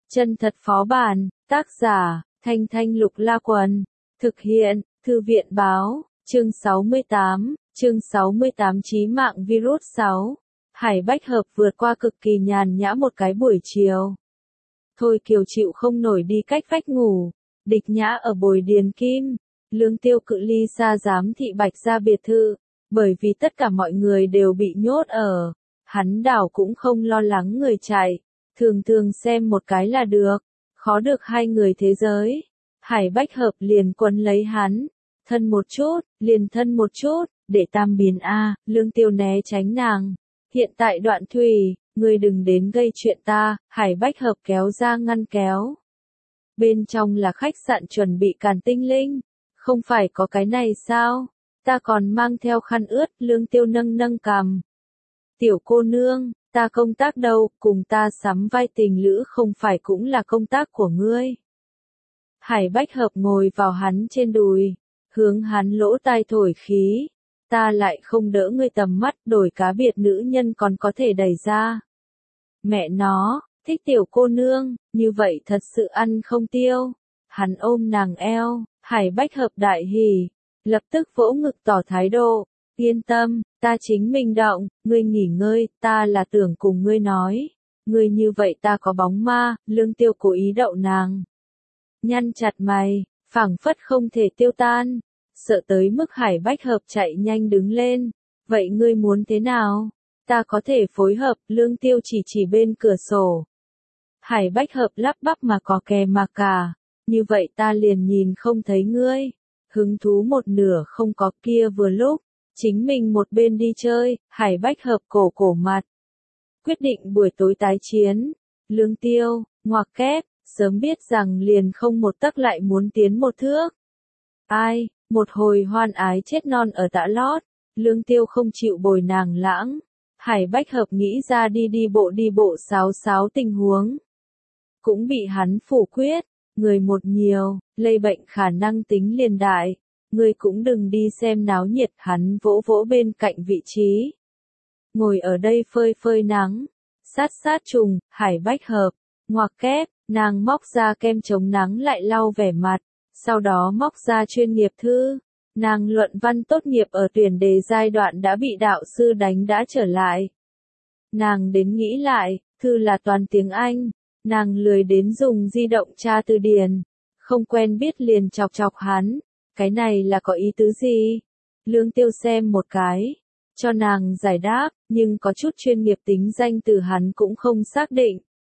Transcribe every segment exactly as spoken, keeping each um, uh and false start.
Chân thật phó bản, tác giả, Thanh Thanh Lục La Quần, thực hiện, Thư viện Báo, chương sáu mươi tám, chương sáu mươi tám chí mạng virus sáu. Hải Bách Hợp vượt qua cực kỳ nhàn nhã một cái buổi chiều. Thôi Kiều chịu không nổi đi cách vách ngủ, Địch Nhã ở Bồi Điền Kim, Lương Tiêu cự ly xa giám thị Bạch gia biệt thự, bởi vì tất cả mọi người đều bị nhốt ở, hắn đảo cũng không lo lắng người chạy, thường thường xem một cái là được, khó được hai người thế giới. Hải Bách Hợp liền quấn lấy hắn, thân một chút, liền thân một chút, để tam biến a. Lương Tiêu né tránh nàng. Hiện tại Đoạn Thủy, ngươi đừng đến gây chuyện ta. Hải Bách Hợp kéo ra ngăn kéo. Bên trong là khách sạn chuẩn bị Càn Tinh Linh, không phải có cái này sao? Ta còn mang theo khăn ướt. Lương Tiêu nâng nâng cằm. Tiểu cô nương, ta công tác đâu, cùng ta sắm vai tình lữ không phải cũng là công tác của ngươi. Hải Bách Hợp ngồi vào hắn trên đùi, hướng hắn lỗ tai thổi khí. Ta lại không đỡ ngươi tầm mắt, đổi cá biệt nữ nhân còn có thể đẩy ra. Mẹ nó, thích tiểu cô nương, như vậy thật sự ăn không tiêu. Hắn ôm nàng eo, Hải Bách Hợp đại hỉ, lập tức vỗ ngực tỏ thái độ. Yên tâm, ta chính mình động, ngươi nghỉ ngơi, ta là tưởng cùng ngươi nói. Ngươi như vậy ta có bóng ma. Lương Tiêu cố ý đậu nàng. Nhăn chặt mày, phảng phất không thể tiêu tan, sợ tới mức Hải Bách Hợp chạy nhanh đứng lên. Vậy ngươi muốn thế nào? Ta có thể phối hợp. Lương Tiêu chỉ chỉ bên cửa sổ. Hải Bách Hợp lắp bắp mà có kè mà cả, như vậy ta liền nhìn không thấy ngươi. Hứng thú một nửa không có. Kia vừa lúc, chính mình một bên đi chơi. Hải Bách Hợp cổ cổ mặt, quyết định buổi tối tái chiến. Lương Tiêu, ngoặc kép, sớm biết rằng liền không một tấc lại muốn tiến một thước. Ai, một hồi hoan ái chết non ở Tã Lót. Lương Tiêu không chịu bồi nàng lãng. Hải Bách Hợp nghĩ ra đi đi bộ đi bộ sáo sáo tình huống. Cũng bị hắn phủ quyết, người một nhiều, lây bệnh khả năng tính liền đại. Người cũng đừng đi xem náo nhiệt. Hắn vỗ vỗ bên cạnh vị trí. Ngồi ở đây phơi phơi nắng, sát sát trùng. Hải Bách Hợp, ngoặc kép, nàng móc ra kem chống nắng lại lau vẻ mặt, sau đó móc ra chuyên nghiệp thư. Nàng luận văn tốt nghiệp ở tuyển đề giai đoạn đã bị đạo sư đánh đã trở lại. Nàng đến nghĩ lại, thư là toàn tiếng Anh, nàng lười đến dùng di động tra từ điển, không quen biết liền chọc chọc hắn, cái này là có ý tứ gì? Lương Tiêu xem một cái, cho nàng giải đáp, nhưng có chút chuyên nghiệp tính danh từ hắn cũng không xác định.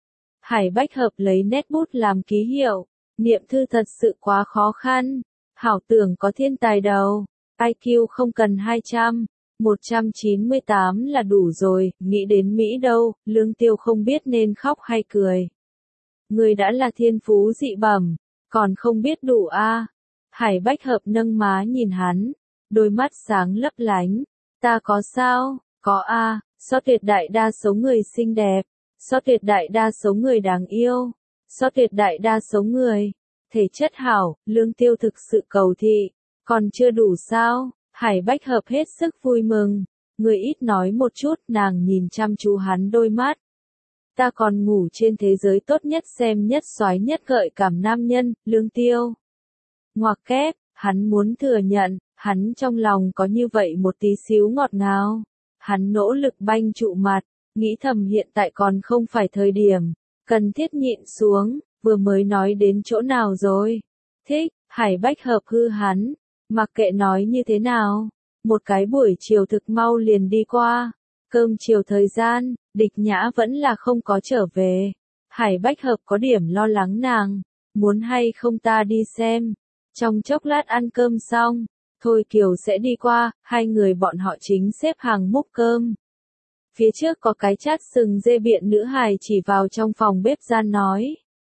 Hải Bách Hợp lấy nét bút làm ký hiệu, niệm thư thật sự quá khó khăn, hảo tưởng có thiên tài đầu, i kiu không cần hai trăm, một trăm chín mươi tám là đủ rồi. Nghĩ đến Mỹ đâu. Lương Tiêu không biết nên khóc hay cười. Người đã là thiên phú dị bẩm, còn không biết đủ a. À. Hải Bách Hợp nâng má nhìn hắn, đôi mắt sáng lấp lánh. Ta có sao? Có a, à, so tuyệt đại đa số người xinh đẹp, so tuyệt đại đa số người đáng yêu, so tuyệt đại đa số người thể chất hảo. Lương Tiêu thực sự cầu thị, còn chưa đủ sao? Hải Bách Hợp hết sức vui mừng. Người ít nói một chút. Nàng nhìn chăm chú hắn đôi mắt. Ta còn ngủ trên thế giới tốt nhất, xem nhất soái nhất gợi cảm nam nhân. Lương Tiêu, ngoặc kép, hắn muốn thừa nhận, hắn trong lòng có như vậy một tí xíu ngọt ngào. Hắn nỗ lực banh trụ mặt, nghĩ thầm hiện tại còn không phải thời điểm, cần thiết nhịn xuống. Vừa mới nói đến chỗ nào rồi? Thích. Hải Bách Hợp hư hắn, mặc kệ nói như thế nào. Một cái buổi chiều thực mau liền đi qua. Cơm chiều thời gian, Địch Nhã vẫn là không có trở về. Hải Bách Hợp có điểm lo lắng nàng, muốn hay không ta đi xem. Trong chốc lát ăn cơm xong, Thôi Kiều sẽ đi qua. Hai người bọn họ chính xếp hàng múc cơm. Phía trước có cái chát sừng dê biện nữ hài chỉ vào trong phòng bếp gian nói.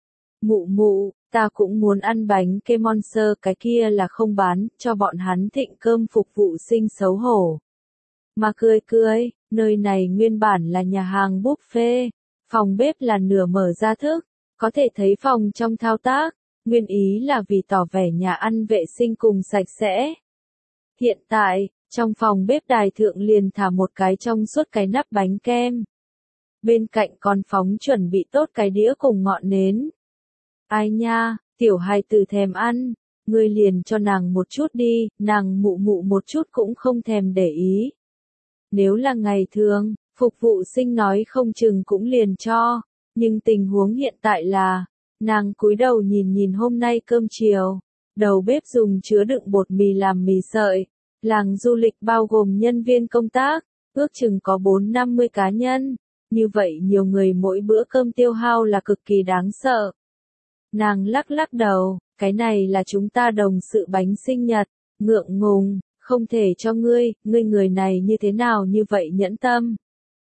Mụ mụ, ta cũng muốn ăn bánh kem Monster, cái kia là không bán, cho bọn hắn thịnh cơm phục vụ sinh xấu hổ. Mà cười cười, nơi này nguyên bản là nhà hàng buffet, phòng bếp là nửa mở ra thức, có thể thấy phòng trong thao tác, nguyên ý là vì tỏ vẻ nhà ăn vệ sinh cùng sạch sẽ. Hiện tại, trong phòng bếp đài thượng liền thả một cái trong suốt cái nắp bánh kem. bên cạnh còn phóng chuẩn bị tốt cái đĩa cùng ngọn nến. Ai nha, tiểu hài tử thèm ăn, ngươi liền cho nàng một chút đi, nàng mụ mụ một chút cũng không thèm để ý. Nếu là ngày thường, phục vụ sinh nói không chừng cũng liền cho, nhưng tình huống hiện tại là, nàng cúi đầu nhìn nhìn hôm nay cơm chiều, đầu bếp dùng chứa đựng bột mì làm mì sợi, làng du lịch bao gồm nhân viên công tác, ước chừng có bốn năm mươi cá nhân, như vậy nhiều người mỗi bữa cơm tiêu hao là cực kỳ đáng sợ. Nàng lắc lắc đầu, cái này là chúng ta đồng sự bánh sinh nhật, ngượng ngùng, không thể cho ngươi, ngươi người này như thế nào như vậy nhẫn tâm.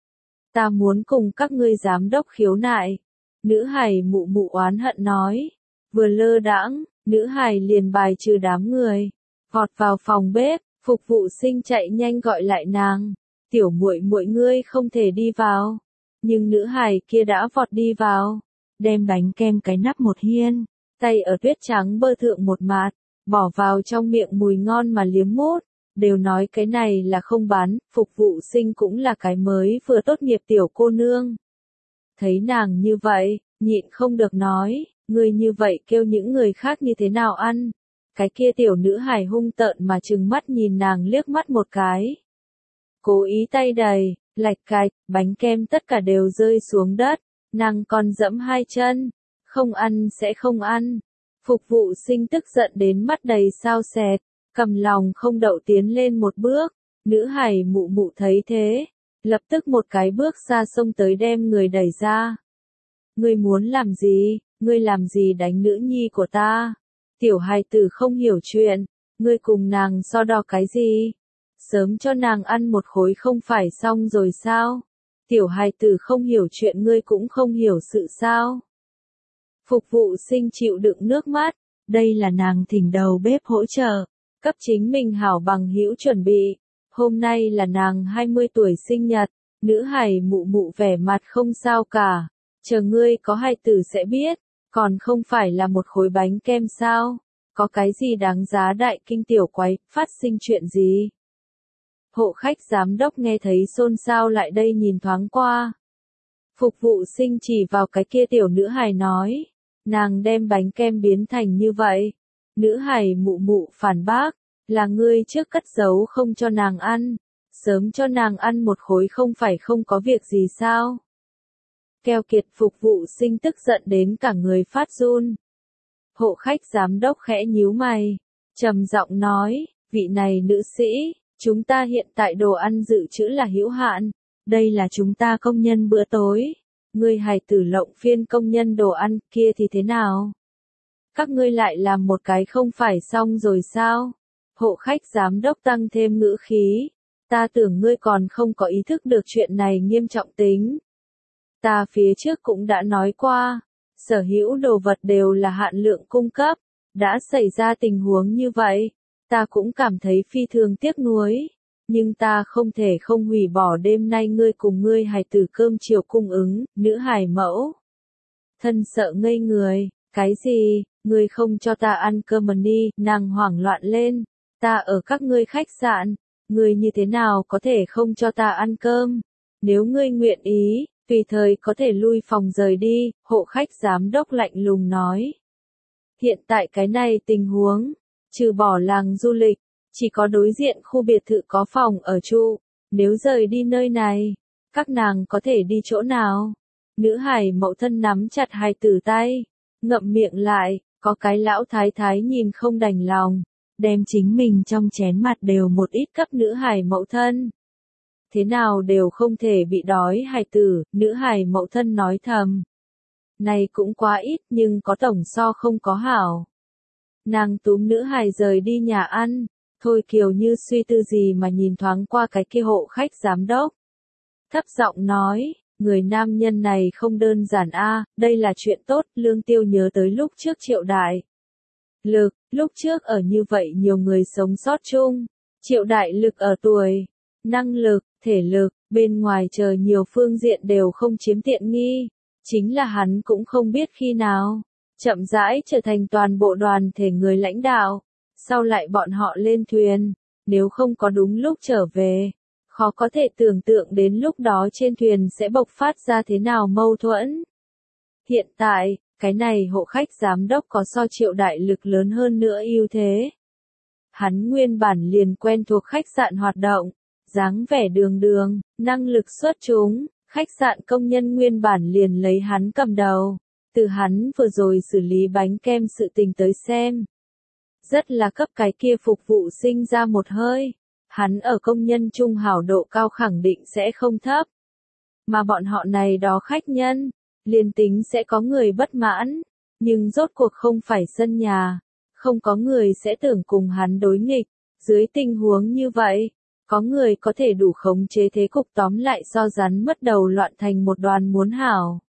Ta muốn cùng các ngươi giám đốc khiếu nại. Nữ hài mụ mụ oán hận nói, vừa lơ đãng, nữ hài liền bài trừ đám người, vọt vào phòng bếp, phục vụ sinh chạy nhanh gọi lại nàng, tiểu muội muội ngươi không thể đi vào, nhưng nữ hài kia đã vọt đi vào, đem bánh kem cái nắp một hiên, tay ở tuyết trắng bơ thượng một mạt, bỏ vào trong miệng mùi ngon mà liếm mút, đều nói cái này là không bán, phục vụ sinh cũng là cái mới vừa tốt nghiệp tiểu cô nương. Thấy nàng như vậy, nhịn không được nói, người như vậy kêu những người khác như thế nào ăn. Cái kia tiểu nữ hài hung tợn mà trừng mắt nhìn nàng liếc mắt một cái. Cố ý tay đầy, lạch cạch, bánh kem tất cả đều rơi xuống đất, nàng còn dẫm hai chân, không ăn sẽ không ăn. Phục vụ sinh tức giận đến mắt đầy sao sẹt, cầm lòng không đậu tiến lên một bước, nữ hài mụ mụ thấy thế, lập tức một cái bước xa xông tới đem người đẩy ra. Ngươi muốn làm gì, ngươi làm gì đánh nữ nhi của ta? Tiểu hài tử không hiểu chuyện, ngươi cùng nàng so đo cái gì? Sớm cho nàng ăn một khối không phải xong rồi sao? Tiểu hài tử không hiểu chuyện ngươi cũng không hiểu sự sao? Phục vụ sinh chịu đựng nước mắt, đây là nàng thỉnh đầu bếp hỗ trợ, cấp chính mình hảo bằng hữu chuẩn bị. Hôm nay là nàng hai mươi tuổi sinh nhật, nữ hài mụ mụ vẻ mặt không sao cả, chờ ngươi có hài tử sẽ biết, còn không phải là một khối bánh kem sao, có cái gì đáng giá đại kinh tiểu quái, phát sinh chuyện gì? Hộ khách giám đốc nghe thấy xôn xao lại đây nhìn thoáng qua. Phục vụ sinh chỉ vào cái kia tiểu nữ hài nói, nàng đem bánh kem biến thành như vậy. Nữ hài mụ mụ phản bác, là ngươi trước cất giấu không cho nàng ăn, sớm cho nàng ăn một khối không phải không có việc gì sao? Keo kiệt phục vụ sinh tức giận đến cả người phát run. Hộ khách giám đốc khẽ nhíu mày, trầm giọng nói, vị này nữ sĩ, chúng ta hiện tại đồ ăn dự trữ là hữu hạn, đây là chúng ta công nhân bữa tối, ngươi hài tử lộng phiên công nhân đồ ăn kia thì thế nào? Các ngươi lại làm một cái không phải xong rồi sao? Hộ khách giám đốc tăng thêm ngữ khí, ta tưởng ngươi còn không có ý thức được chuyện này nghiêm trọng tính. Ta phía trước cũng đã nói qua, sở hữu đồ vật đều là hạn lượng cung cấp, đã xảy ra tình huống như vậy, ta cũng cảm thấy phi thường tiếc nuối, nhưng ta không thể không hủy bỏ đêm nay ngươi cùng ngươi hài tử cơm chiều cung ứng, nữ hài mẫu. Thân sợ ngây người, cái gì, ngươi không cho ta ăn cơm mà đi, nàng hoảng loạn lên, ta ở các ngươi khách sạn, ngươi như thế nào có thể không cho ta ăn cơm, nếu ngươi nguyện ý, tùy thời có thể lui phòng rời đi, hộ khách giám đốc lạnh lùng nói. Hiện tại cái này tình huống, trừ bỏ làng du lịch, chỉ có đối diện khu biệt thự có phòng ở trụ, nếu rời đi nơi này, các nàng có thể đi chỗ nào? Nữ hài mẫu thân nắm chặt hài tử tay, ngậm miệng lại, có cái lão thái thái nhìn không đành lòng, đem chính mình trong chén mặt đều một ít cấp nữ hài mẫu thân. Thế nào đều không thể bị đói hài tử, nữ hài mẫu thân nói thầm. Này cũng quá ít nhưng có tổng so không có hảo. Nàng túm nữ hài rời đi nhà ăn, Thôi Kiều như suy tư gì mà nhìn thoáng qua cái kia hộ khách giám đốc. Thấp giọng nói, người nam nhân này không đơn giản a, đây là chuyện tốt, Lương Tiêu nhớ tới lúc trước Triệu Đại Lực, lúc trước ở như vậy nhiều người sống sót chung, Triệu Đại Lực ở tuổi, năng lực, thể lực, bên ngoài chờ nhiều phương diện đều không chiếm tiện nghi, chính là hắn cũng không biết khi nào, chậm rãi trở thành toàn bộ đoàn thể người lãnh đạo, sau lại bọn họ lên thuyền, nếu không có đúng lúc trở về, Khó có thể tưởng tượng đến lúc đó trên thuyền sẽ bộc phát ra thế nào mâu thuẫn. Hiện tại, cái này hộ khách giám đốc có so Triệu đại lực lớn hơn nữa ưu thế. Hắn nguyên bản liền quen thuộc khách sạn hoạt động, dáng vẻ đường đường, năng lực xuất chúng, khách sạn công nhân nguyên bản liền lấy hắn cầm đầu. Từ hắn vừa rồi xử lý bánh kem sự tình tới xem. Rất là cấp cái kia phục vụ sinh ra một hơi. Hắn ở công nhân trung hảo độ cao khẳng định sẽ không thấp. Mà bọn họ này đó khách nhân, liền tính sẽ có người bất mãn, nhưng rốt cuộc không phải sân nhà, không có người sẽ tưởng cùng hắn đối nghịch. Dưới tình huống như vậy, có người có thể đủ khống chế thế cục tóm lại so rắn mất đầu loạn thành một đoàn muốn hảo.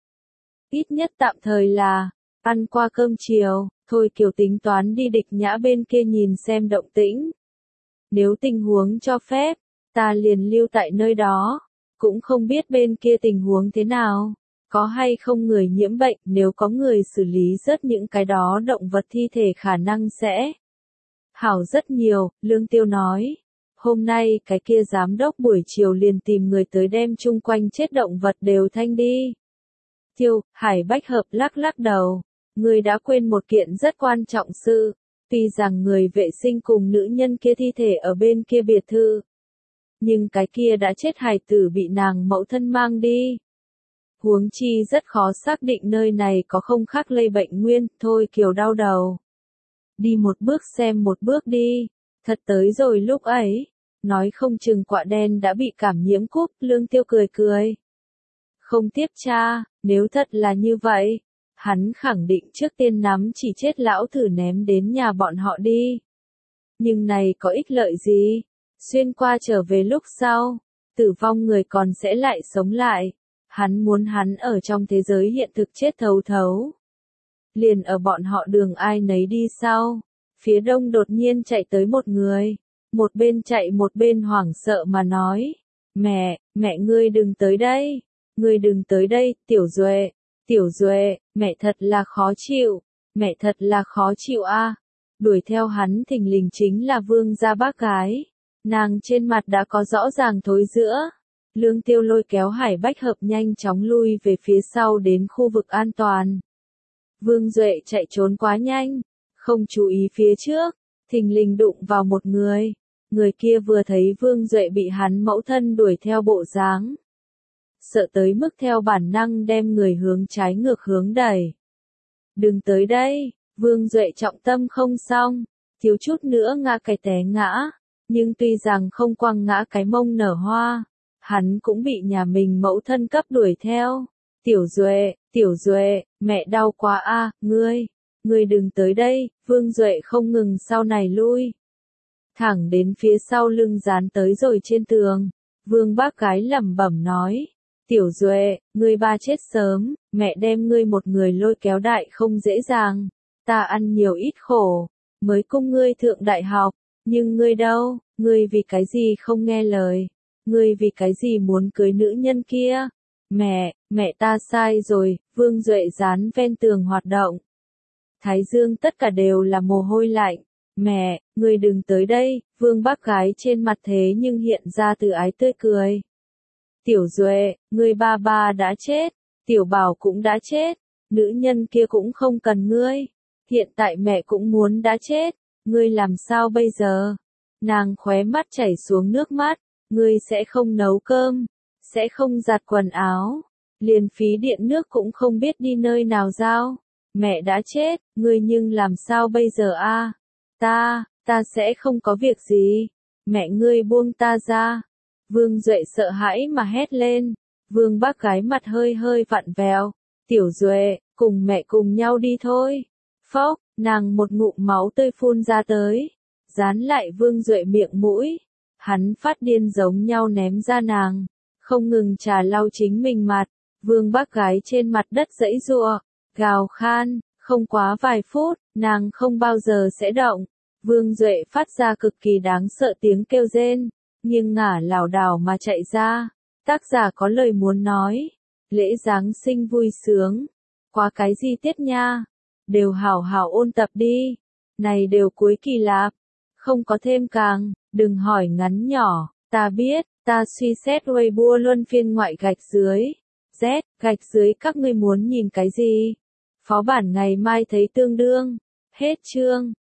Ít nhất tạm thời là, ăn qua cơm chiều, thôi Kiều tính toán đi Địch Nhã bên kia nhìn xem động tĩnh. Nếu tình huống cho phép, ta liền lưu tại nơi đó, cũng không biết bên kia tình huống thế nào, có hay không người nhiễm bệnh, nếu có người xử lý rớt những cái đó động vật thi thể khả năng sẽ hảo rất nhiều, Lương Tiêu nói. Hôm nay cái kia giám đốc buổi chiều liền tìm người tới đem chung quanh chết động vật đều thanh đi. Tiêu, Hải Bách Hợp lắc lắc đầu, người đã quên một kiện rất quan trọng sự, tuy rằng người vệ sinh cùng nữ nhân kia thi thể ở bên kia biệt thự. Nhưng cái kia đã chết hài tử bị nàng mẫu thân mang đi. Huống chi rất khó xác định nơi này có không khác lây bệnh nguyên, thôi Kiều đau đầu. Đi một bước xem một bước đi, thật tới rồi lúc ấy, nói không chừng quạ đen đã bị cảm nhiễm cúp, Lương Tiêu cười cười. Không tiếp tra, nếu thật là như vậy, hắn khẳng định trước tiên nắm chỉ chết lão thử ném đến nhà bọn họ đi. Nhưng này có ích lợi gì? Xuyên qua trở về lúc sau, tử vong người còn sẽ lại sống lại. Hắn muốn hắn ở trong thế giới hiện thực chết thấu thấu. Liền ở bọn họ đường ai nấy đi sau, phía đông đột nhiên chạy tới một người, một bên chạy một bên hoảng sợ mà nói, mẹ, mẹ ngươi đừng tới đây, ngươi đừng tới đây, Tiểu Duệ, Tiểu Duệ, mẹ thật là khó chịu, mẹ thật là khó chịu a. Đuổi theo hắn thình lình chính là Vương gia bác gái, nàng trên mặt đã có rõ ràng thối giữa. Lương Tiêu lôi kéo Hải Bách Hợp nhanh chóng lui về phía sau đến khu vực an toàn. Vương Duệ chạy trốn quá nhanh, không chú ý phía trước, thình lình đụng vào một người. Người kia vừa thấy Vương Duệ bị hắn mẫu thân đuổi theo bộ dáng, sợ tới mức theo bản năng đem người hướng trái ngược hướng đẩy. Đừng tới đây, Vương Duệ trọng tâm không xong, thiếu chút nữa ngã cái té ngã, nhưng tuy rằng không quăng ngã cái mông nở hoa, hắn cũng bị nhà mình mẫu thân cấp đuổi theo. Tiểu Duệ, Tiểu Duệ, mẹ đau quá a, ngươi, ngươi đừng tới đây, Vương Duệ không ngừng sau này lui. Thẳng đến phía sau lưng dán tới rồi trên tường, Vương bác gái lẩm bẩm nói, Tiểu Duệ, ngươi ba chết sớm, mẹ đem ngươi một người lôi kéo đại không dễ dàng, ta ăn nhiều ít khổ, mới cung ngươi thượng đại học, nhưng ngươi đâu, ngươi vì cái gì không nghe lời, ngươi vì cái gì muốn cưới nữ nhân kia, mẹ, mẹ ta sai rồi, Vương Duệ dán ven tường hoạt động. Thái dương tất cả đều là mồ hôi lạnh, mẹ, ngươi đừng tới đây, Vương bác gái trên mặt thế nhưng hiện ra từ ái tươi cười. Tiểu Duệ, ngươi ba ba đã chết, Tiểu Bảo cũng đã chết, nữ nhân kia cũng không cần ngươi, hiện tại mẹ cũng muốn đã chết, ngươi làm sao bây giờ? Nàng khóe mắt chảy xuống nước mắt, ngươi sẽ không nấu cơm, sẽ không giặt quần áo, liền phí điện nước cũng không biết đi nơi nào giao. Mẹ đã chết, ngươi nhưng làm sao bây giờ a? Ta, ta sẽ không có việc gì. Mẹ ngươi buông ta ra. Vương Duệ sợ hãi mà hét lên. Vương bác gái mặt hơi hơi vặn vẹo. Tiểu Duệ, cùng mẹ cùng nhau đi thôi. Phốc, nàng một ngụm máu tươi phun ra tới. Dán lại Vương Duệ miệng mũi. Hắn phát điên giống nhau ném ra nàng. Không ngừng trà lau chính mình mặt. Vương bác gái trên mặt đất giãy giụa, gào khan, không quá vài phút, nàng không bao giờ sẽ động. Vương Duệ phát ra cực kỳ đáng sợ tiếng kêu rên, nhưng ngả lảo đảo mà chạy ra. Tác giả có lời muốn nói, lễ Giáng sinh vui sướng, quá cái gì tiết nha, đều hảo hảo ôn tập đi, này đều cuối kỳ lạp, không có thêm càng, đừng hỏi ngắn nhỏ, ta biết, Ta suy xét Weibo luân phiên ngoại gạch dưới. Z, gạch dưới các ngươi muốn nhìn cái gì? Phó bản ngày mai thấy tương đương. Hết chương.